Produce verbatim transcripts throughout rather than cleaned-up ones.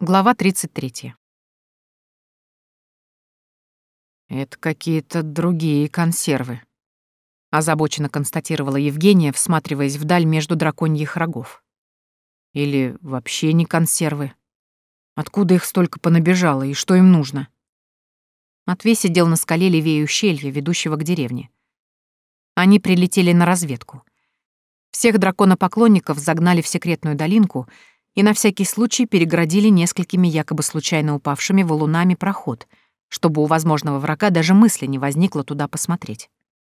Глава тридцать третья. «Это какие-то другие консервы», — озабоченно констатировала Евгения, всматриваясь вдаль между драконьих рогов. «Или вообще не консервы. Откуда их столько понабежало и что им нужно?» Матвей сидел на скале левее ущелья, ведущего к деревне. Они прилетели на разведку. Всех драконопоклонников загнали в секретную долинку и на всякий случай перегородили несколькими якобы случайно упавшими валунами проход, чтобы у возможного врага даже мысли не возникло туда посмотреть.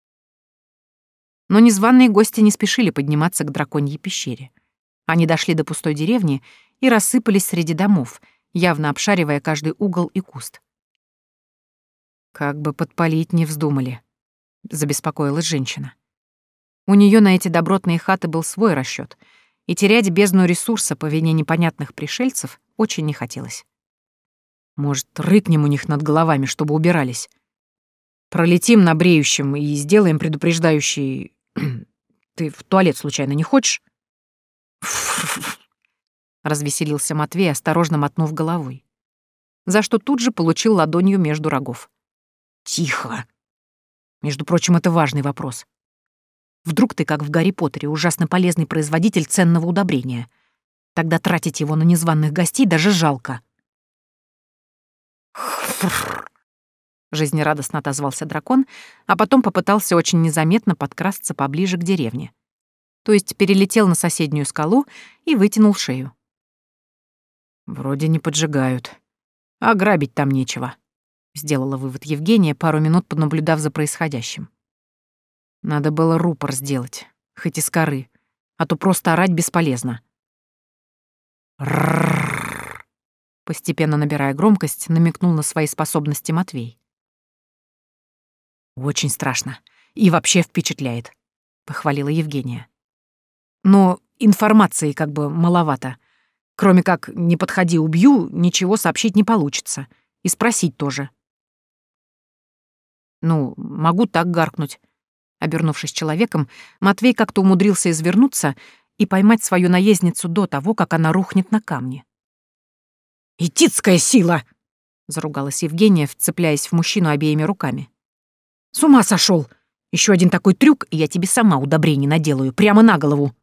Но незваные гости не спешили подниматься к драконьей пещере. Они дошли до пустой деревни и рассыпались среди домов, явно обшаривая каждый угол и куст. «Как бы подпалить не вздумали», — забеспокоилась женщина. У нее на эти добротные хаты был свой расчет, и терять бездну ресурса по вине непонятных пришельцев очень не хотелось. «Может, рыкнем у них над головами, чтобы убирались? Пролетим на бреющем и сделаем предупреждающий... Ты в туалет случайно не хочешь?» развеселился Матвей, осторожно мотнув головой, за что тут же получил ладонью между рогов. «Тихо! Между прочим, это важный вопрос. Вдруг ты, как в Гарри Поттере, ужасно полезный производитель ценного удобрения. Тогда тратить его на незваных гостей даже жалко». Жизнерадостно отозвался дракон, а потом попытался очень незаметно подкрасться поближе к деревне. То есть перелетел на соседнюю скалу и вытянул шею. «Вроде не поджигают. А грабить там нечего», — сделала вывод Евгения, пару минут понаблюдав за происходящим. «Надо было рупор сделать, хоть из коры, а то просто орать бесполезно». «Рррррр», — постепенно набирая громкость, намекнул на свои способности Матвей. «Очень страшно и вообще впечатляет», — похвалила Евгения. «Но информации как бы маловато. Кроме как «не подходи, убью», ничего сообщить не получится. И спросить тоже». «Ну, могу так гаркнуть». Обернувшись человеком, Матвей как-то умудрился извернуться и поймать свою наездницу до того, как она рухнет на камни. «Этицкая сила!» — заругалась Евгения, вцепляясь в мужчину обеими руками. «С ума сошел! Еще один такой трюк, и я тебе сама удобрений наделаю, прямо на голову!»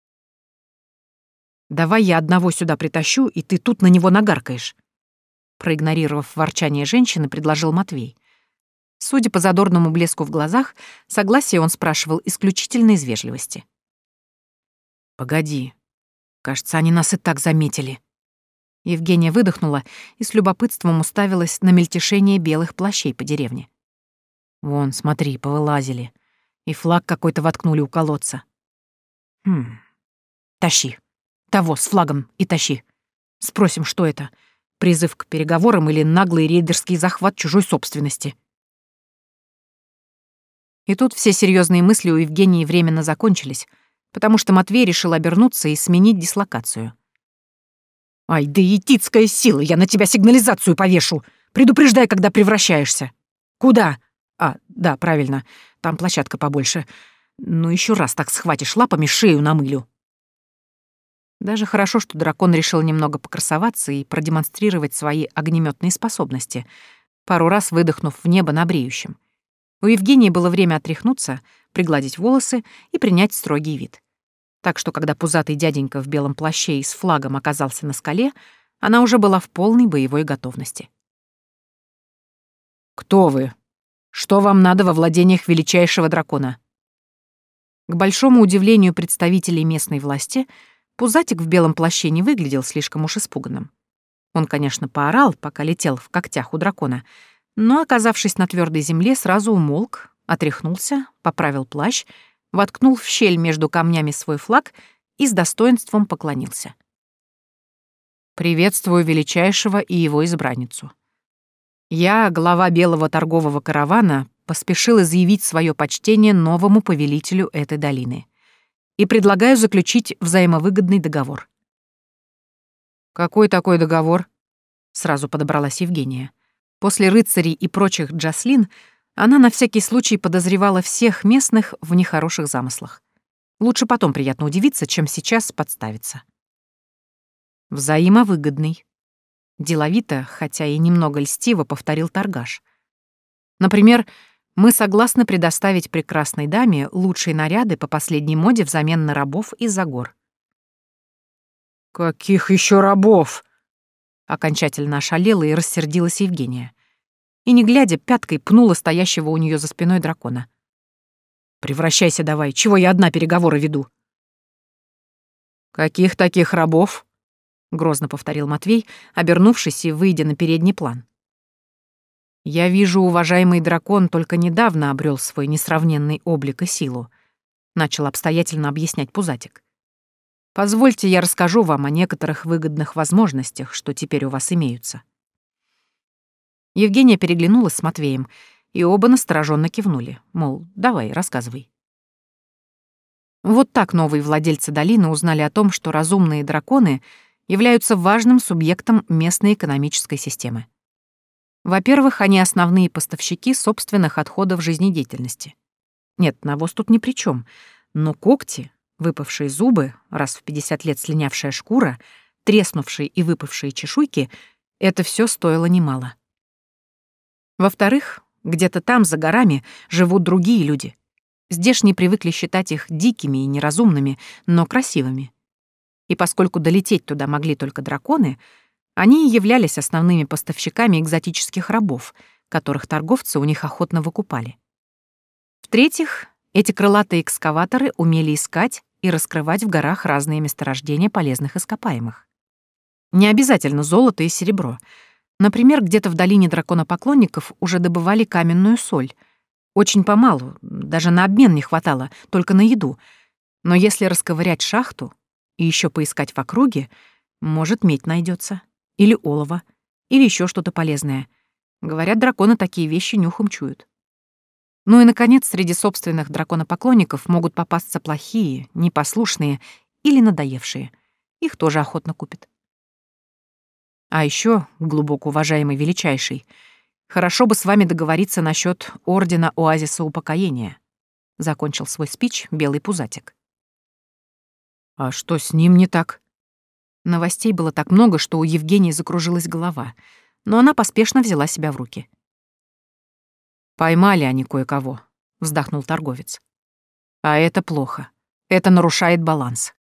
«Давай я одного сюда притащу, и ты тут на него нагаркаешь», — проигнорировав ворчание женщины, предложил Матвей. Судя по задорному блеску в глазах, согласие он спрашивал исключительно из вежливости. «Погоди. Кажется, они нас и так заметили». Евгения выдохнула и с любопытством уставилась на мельтешение белых плащей по деревне. «Вон, смотри, повылазили. И флаг какой-то воткнули у колодца. Хм. Тащи. Того с флагом и тащи. Спросим, что это? Призыв к переговорам или наглый рейдерский захват чужой собственности?» И тут все серьезные мысли у Евгении временно закончились, потому что Матвей решил обернуться и сменить дислокацию. «Ай, да етицкая сила, я на тебя сигнализацию повешу! Предупреждай, когда превращаешься!» «Куда?» «А, да, правильно, там площадка побольше. Ну еще раз так схватишь лапами, шею намылю». Даже хорошо, что дракон решил немного покрасоваться и продемонстрировать свои огнеметные способности, пару раз выдохнув в небо на бреющем. У Евгении было время отряхнуться, пригладить волосы и принять строгий вид. Так что, когда пузатый дяденька в белом плаще и с флагом оказался на скале, она уже была в полной боевой готовности. «Кто вы? Что вам надо во владениях величайшего дракона?» К большому удивлению представителей местной власти, пузатик в белом плаще не выглядел слишком уж испуганным. Он, конечно, поорал, пока летел в когтях у дракона, но, оказавшись на твердой земле, сразу умолк, отряхнулся, поправил плащ, воткнул в щель между камнями свой флаг и с достоинством поклонился. «Приветствую величайшего и его избранницу. Я, глава белого торгового каравана, поспешил изъявить свое почтение новому повелителю этой долины и предлагаю заключить взаимовыгодный договор». «Какой такой договор?» — сразу подобралась Евгения. После рыцарей и прочих Джаслин она на всякий случай подозревала всех местных в нехороших замыслах. Лучше потом приятно удивиться, чем сейчас подставиться. «Взаимовыгодный», деловито, хотя и немного льстиво повторил торгаш. Например, мы согласны предоставить прекрасной даме лучшие наряды по последней моде взамен на рабов из-за гор. «Каких еще рабов?» Окончательно ошалела и рассердилась Евгения. И, не глядя, пяткой пнула стоящего у нее за спиной дракона. «Превращайся давай, чего я одна переговоры веду?» «Каких таких рабов?» — грозно повторил Матвей, обернувшись и выйдя на передний план. «Я вижу, уважаемый дракон только недавно обрел свой несравненный облик и силу», — начал обстоятельно объяснять Пузатик. «Позвольте, я расскажу вам о некоторых выгодных возможностях, что теперь у вас имеются». Евгения переглянулась с Матвеем, и оба настороженно кивнули, мол, давай, рассказывай. Вот так новые владельцы долины узнали о том, что разумные драконы являются важным субъектом местной экономической системы. Во-первых, они основные поставщики собственных отходов жизнедеятельности. Нет, навоз тут ни при чем, но когти, выпавшие зубы, раз в пятьдесят лет слинявшая шкура, треснувшие и выпавшие чешуйки — это все стоило немало. Во-вторых, где-то там, за горами, живут другие люди. Здешние привыкли считать их дикими и неразумными, но красивыми. И поскольку долететь туда могли только драконы, они и являлись основными поставщиками экзотических рабов, которых торговцы у них охотно выкупали. В-третьих, эти крылатые экскаваторы умели искать и раскрывать в горах разные месторождения полезных ископаемых. Не обязательно золото и серебро. Например, где-то в долине драконопоклонников уже добывали каменную соль. Очень помалу, даже на обмен не хватало, только на еду. Но если расковырять шахту и еще поискать в округе, может, медь найдется, или олово, или еще что-то полезное. Говорят, драконы такие вещи нюхом чуют. Ну и, наконец, среди собственных драконопоклонников могут попасться плохие, непослушные или надоевшие. Их тоже охотно купят. А еще, глубоко уважаемый величайший, хорошо бы с вами договориться насчет Ордена Оазиса Упокоения. Закончил свой спич белый Пузатик. А что с ним не так? Новостей было так много, что у Евгении закружилась голова, но она поспешно взяла себя в руки. «Поймали они кое-кого», — вздохнул торговец. «А это плохо. Это нарушает баланс.